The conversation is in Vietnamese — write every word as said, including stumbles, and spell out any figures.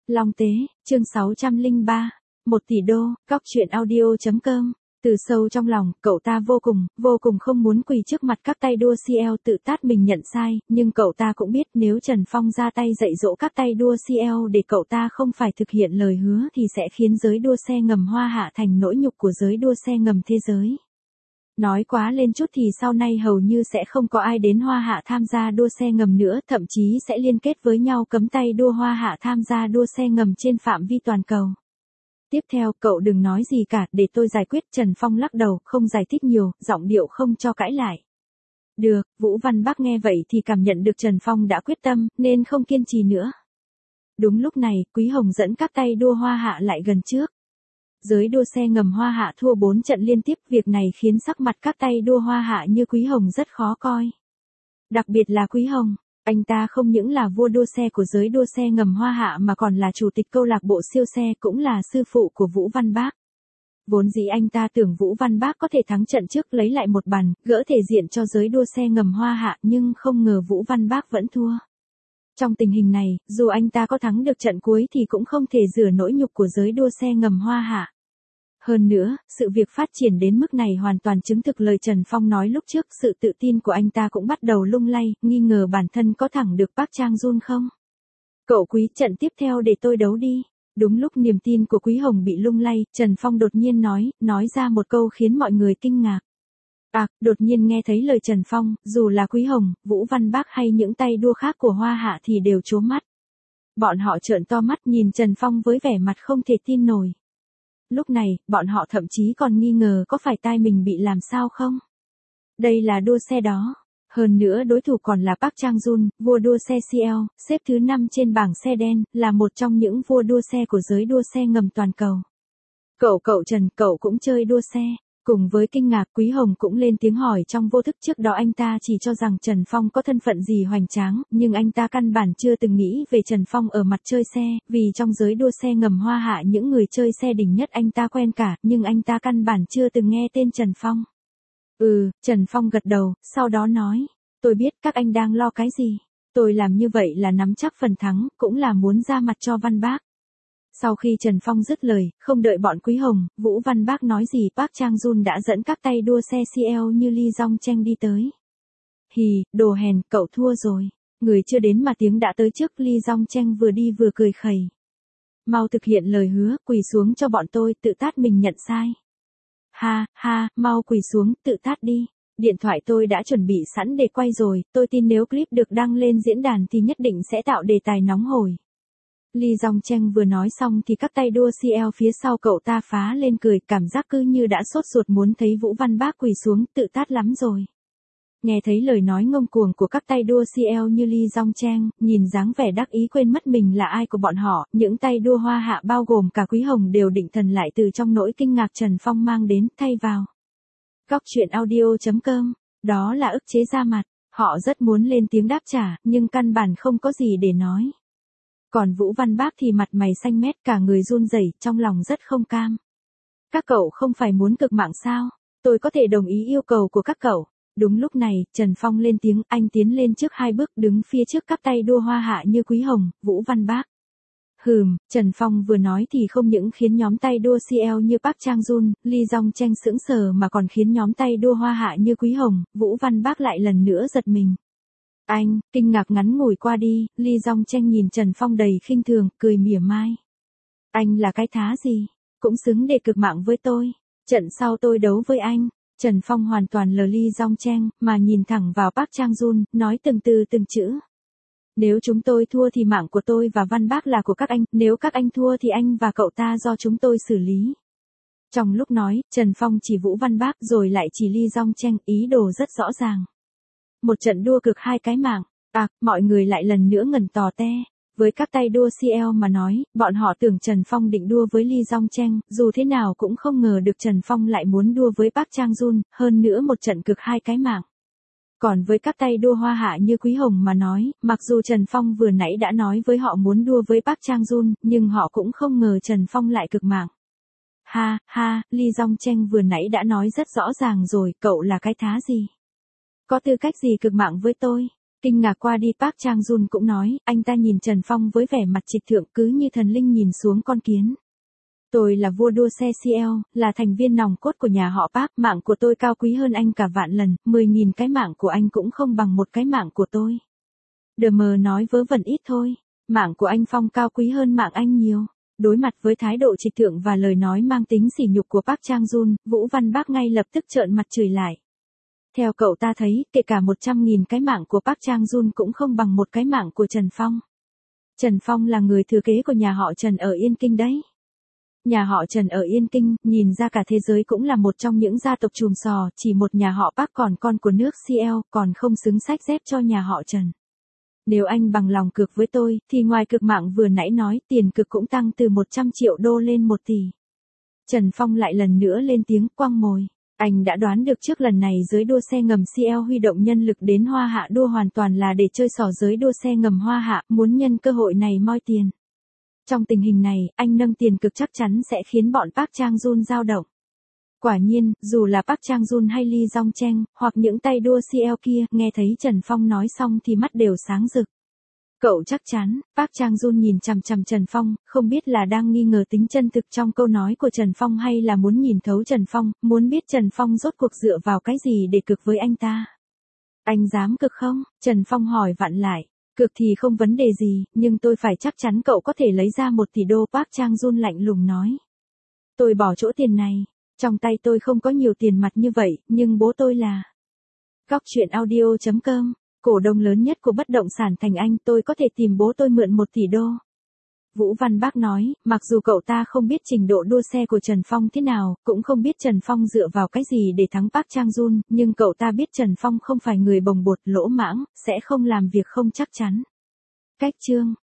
Long Tế, chương sáu trăm lẻ ba, một tỷ đô, góc truyện audio.com. Từ sâu trong lòng, cậu ta vô cùng, vô cùng không muốn quỳ trước mặt các tay đua xê lờ tự tát mình nhận sai, nhưng cậu ta cũng biết nếu Trần Phong ra tay dạy dỗ các tay đua xê lờ để cậu ta không phải thực hiện lời hứa thì sẽ khiến giới đua xe ngầm Hoa Hạ thành nỗi nhục của giới đua xe ngầm thế giới. Nói quá lên chút thì sau này hầu như sẽ không có ai đến Hoa Hạ tham gia đua xe ngầm nữa, thậm chí sẽ liên kết với nhau cấm tay đua Hoa Hạ tham gia đua xe ngầm trên phạm vi toàn cầu. Tiếp theo, cậu đừng nói gì cả, để tôi giải quyết. Trần Phong lắc đầu, không giải thích nhiều, giọng điệu không cho cãi lại. Được, Vũ Văn Bắc nghe vậy thì cảm nhận được Trần Phong đã quyết tâm, nên không kiên trì nữa. Đúng lúc này, Quý Hồng dẫn các tay đua Hoa Hạ lại gần trước. Giới đua xe ngầm Hoa Hạ thua bốn trận liên tiếp, việc này khiến sắc mặt các tay đua Hoa Hạ như Quý Hồng rất khó coi. Đặc biệt là Quý Hồng, anh ta không những là vua đua xe của giới đua xe ngầm Hoa Hạ mà còn là chủ tịch câu lạc bộ siêu xe, cũng là sư phụ của Vũ Văn Bác. Vốn dĩ anh ta tưởng Vũ Văn Bác có thể thắng trận trước lấy lại một bàn, gỡ thể diện cho giới đua xe ngầm Hoa Hạ, nhưng không ngờ Vũ Văn Bác vẫn thua. Trong tình hình này, dù anh ta có thắng được trận cuối thì cũng không thể rửa nỗi nhục của giới đua xe ngầm Hoa Hạ. Hơn nữa, sự việc phát triển đến mức này hoàn toàn chứng thực lời Trần Phong nói lúc trước, sự tự tin của anh ta cũng bắt đầu lung lay, nghi ngờ bản thân có thẳng được Park Chang-jun không. Cậu Quý, trận tiếp theo để tôi đấu đi. Đúng lúc niềm tin của Quý Hồng bị lung lay, Trần Phong đột nhiên nói, nói ra một câu khiến mọi người kinh ngạc. À, đột nhiên nghe thấy lời Trần Phong, dù là Quý Hồng, Vũ Văn Bác hay những tay đua khác của Hoa Hạ thì đều trố mắt. Bọn họ trợn to mắt nhìn Trần Phong với vẻ mặt không thể tin nổi. Lúc này, bọn họ thậm chí còn nghi ngờ có phải tai mình bị làm sao không? Đây là đua xe đó. Hơn nữa đối thủ còn là Park Chang-jun, vua đua xe xê lờ, xếp thứ năm trên bảng xe đen, là một trong những vua đua xe của giới đua xe ngầm toàn cầu. Cậu cậu Trần, cậu cũng chơi đua xe. Cùng với kinh ngạc, Quý Hồng cũng lên tiếng hỏi trong vô thức. Trước đó anh ta chỉ cho rằng Trần Phong có thân phận gì hoành tráng, nhưng anh ta căn bản chưa từng nghĩ về Trần Phong ở mặt chơi xe, vì trong giới đua xe ngầm Hoa Hạ những người chơi xe đỉnh nhất anh ta quen cả, nhưng anh ta căn bản chưa từng nghe tên Trần Phong. Ừ, Trần Phong gật đầu, sau đó nói, tôi biết các anh đang lo cái gì. Tôi làm như vậy là nắm chắc phần thắng, cũng là muốn ra mặt cho Văn Bác. Sau khi Trần Phong dứt lời, không đợi bọn Quý Hồng, Vũ Văn Bác nói gì, Park Chang-jun đã dẫn các tay đua xe xê lờ như Lee Jong Cheng đi tới. Hì, đồ hèn, cậu thua rồi. Người chưa đến mà tiếng đã tới trước. Lee Jong Cheng vừa đi vừa cười khẩy. Mau thực hiện lời hứa, quỳ xuống cho bọn tôi, tự tát mình nhận sai. Ha, ha, mau quỳ xuống, tự tát đi. Điện thoại tôi đã chuẩn bị sẵn để quay rồi, tôi tin nếu clip được đăng lên diễn đàn thì nhất định sẽ tạo đề tài nóng hổi. Lee Jong Cheng vừa nói xong thì các tay đua xê lờ phía sau cậu ta phá lên cười, cảm giác cứ như đã sốt ruột muốn thấy Vũ Văn Bác quỳ xuống, tự tát lắm rồi. Nghe thấy lời nói ngông cuồng của các tay đua xê lờ như Lee Jong Cheng, nhìn dáng vẻ đắc ý quên mất mình là ai của bọn họ, những tay đua Hoa Hạ bao gồm cả Quý Hồng đều định thần lại từ trong nỗi kinh ngạc Trần Phong mang đến, thay vào. Góc truyện audio.com, đó là ức chế ra mặt, họ rất muốn lên tiếng đáp trả, nhưng căn bản không có gì để nói. Còn Vũ Văn Bác thì mặt mày xanh mét, cả người run rẩy, trong lòng rất không cam. Các cậu không phải muốn cực mạng sao? Tôi có thể đồng ý yêu cầu của các cậu. Đúng lúc này, Trần Phong lên tiếng, anh tiến lên trước hai bước, đứng phía trước các tay đua Hoa Hạ như Quý Hồng, Vũ Văn Bác. Hừm, Trần Phong vừa nói thì không những khiến nhóm tay đua xê lờ như Park Chang-jun, Lee Jong Cheng sững sờ mà còn khiến nhóm tay đua Hoa Hạ như Quý Hồng, Vũ Văn Bác lại lần nữa giật mình. Anh, kinh ngạc ngắn ngủi qua đi, Lee Jong Cheng nhìn Trần Phong đầy khinh thường, cười mỉa mai. Anh là cái thá gì? Cũng xứng để cực mạng với tôi. Trận sau tôi đấu với anh. Trần Phong hoàn toàn lờ Lee Jong Cheng, mà nhìn thẳng vào Park Chang-jun, nói từng từ từng chữ. Nếu chúng tôi thua thì mạng của tôi và Văn Bác là của các anh, nếu các anh thua thì anh và cậu ta do chúng tôi xử lý. Trong lúc nói, Trần Phong chỉ Vũ Văn Bác rồi lại chỉ Lee Jong Cheng, ý đồ rất rõ ràng. Một trận đua cực hai cái mạng. À, mọi người lại lần nữa ngẩn tò te. Với các tay đua xê lờ mà nói, bọn họ tưởng Trần Phong định đua với Lee Jong Cheng, dù thế nào cũng không ngờ được Trần Phong lại muốn đua với Park Chang-jun, hơn nữa một trận cực hai cái mạng. Còn với các tay đua Hoa Hạ như Quý Hồng mà nói, mặc dù Trần Phong vừa nãy đã nói với họ muốn đua với Park Chang-jun, nhưng họ cũng không ngờ Trần Phong lại cực mạng. Ha, ha, Lee Jong Cheng vừa nãy đã nói rất rõ ràng rồi, cậu là cái thá gì? Có tư cách gì cực mạng với tôi? Kinh ngạc qua đi Park Chang-jun cũng nói, anh ta nhìn Trần Phong với vẻ mặt trịch thượng cứ như thần linh nhìn xuống con kiến. Tôi là vua đua xe xê lờ, là thành viên nòng cốt của nhà họ Park, mạng của tôi cao quý hơn anh cả vạn lần, mười nghìn cái mạng của anh cũng không bằng một cái mạng của tôi. Đờ mờ nói vớ vẩn ít thôi, mạng của anh Phong cao quý hơn mạng anh nhiều. Đối mặt với thái độ trịch thượng và lời nói mang tính sỉ nhục của Park Chang-jun, Vũ Văn Bác ngay lập tức trợn mặt chửi lại. Theo cậu ta thấy, kể cả một trăm nghìn cái mạng của Park Chang-jun cũng không bằng một cái mạng của Trần Phong. Trần Phong là người thừa kế của nhà họ Trần ở Yên Kinh đấy. Nhà họ Trần ở Yên Kinh, nhìn ra cả thế giới cũng là một trong những gia tộc chùm sò, chỉ một nhà họ Park còn con của nước xê lờ, còn không xứng xách dép cho nhà họ Trần. Nếu anh bằng lòng cược với tôi, thì ngoài cược mạng vừa nãy nói, tiền cược cũng tăng từ một trăm triệu đô lên một tỷ. Trần Phong lại lần nữa lên tiếng quăng mồi. Anh đã đoán được trước lần này giới đua xe ngầm xê lờ huy động nhân lực đến Hoa Hạ đua hoàn toàn là để chơi xỏ giới đua xe ngầm Hoa Hạ, muốn nhân cơ hội này moi tiền. Trong tình hình này, anh nâng tiền cực chắc chắn sẽ khiến bọn Park Chang-jun dao động. Quả nhiên, dù là Park Chang-jun hay Lee Jong Cheng, hoặc những tay đua xê lờ kia, nghe thấy Trần Phong nói xong thì mắt đều sáng rực. Cậu chắc chắn, Park Chang-jun nhìn chằm chằm Trần Phong, không biết là đang nghi ngờ tính chân thực trong câu nói của Trần Phong hay là muốn nhìn thấu Trần Phong, muốn biết Trần Phong rốt cuộc dựa vào cái gì để cực với anh ta. Anh dám cực không? Trần Phong hỏi vặn lại. Cực thì không vấn đề gì, nhưng tôi phải chắc chắn cậu có thể lấy ra một tỷ đô. Park Chang-jun lạnh lùng nói. Tôi bỏ chỗ tiền này. Trong tay tôi không có nhiều tiền mặt như vậy, nhưng bố tôi là. Góc chuyện audio chấm com, cổ đông lớn nhất của bất động sản Thành Anh, tôi có thể tìm bố tôi mượn một tỷ đô. Vũ Văn Bác nói, mặc dù cậu ta không biết trình độ đua xe của Trần Phong thế nào, cũng không biết Trần Phong dựa vào cái gì để thắng Park Chang-jun, nhưng cậu ta biết Trần Phong không phải người bồng bột lỗ mãng, sẽ không làm việc không chắc chắn. Cách chương